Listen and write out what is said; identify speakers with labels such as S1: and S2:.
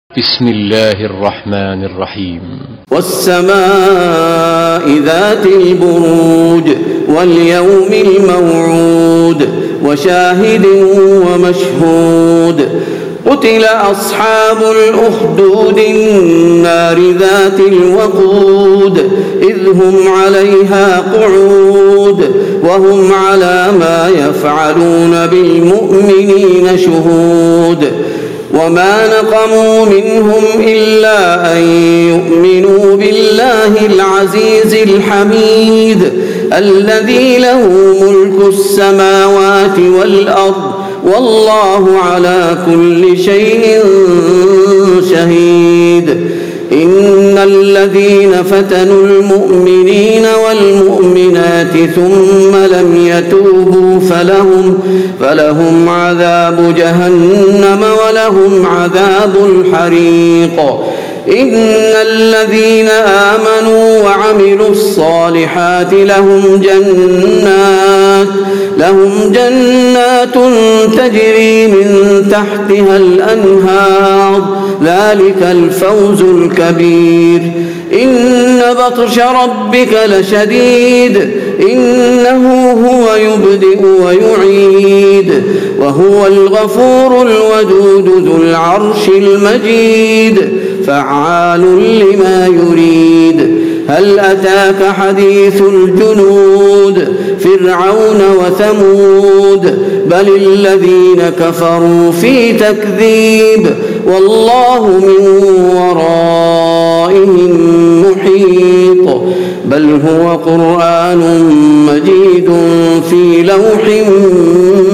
S1: بسم الله الرحمن الرحيم.
S2: والسماء ذات البروج واليوم الموعود وشاهد ومشهود. قتل أصحاب الأخدود النار ذات الوقود إذ هم عليها قعود وهم على ما يفعلون بالمؤمنين شهود. وما نقموا منهم إلا أن يؤمنوا بالله العزيز الحميد الذي له ملك السماوات والأرض والله على كل شيء شهيد. إن الذين فتنوا المؤمنين والمؤمنات ثم لم يتوبوا فلهم عذاب جهنم ولهم عذاب الحريق. إن الذين آمنوا وعملوا الصالحات لهم جنات تجري من تحتها الأنهار ذلك الفوز الكبير. إن بطش ربك لشديد إنه هو يبدئ ويعيد وهو الغفور الودود ذو العرش المجيد فعال لما يريد. هل أتاك حديث الجنود فرعون وثمود بل الذين كفروا في تكذيب والله من ورائهم محيط. بل هو قرآن مجيد في لوح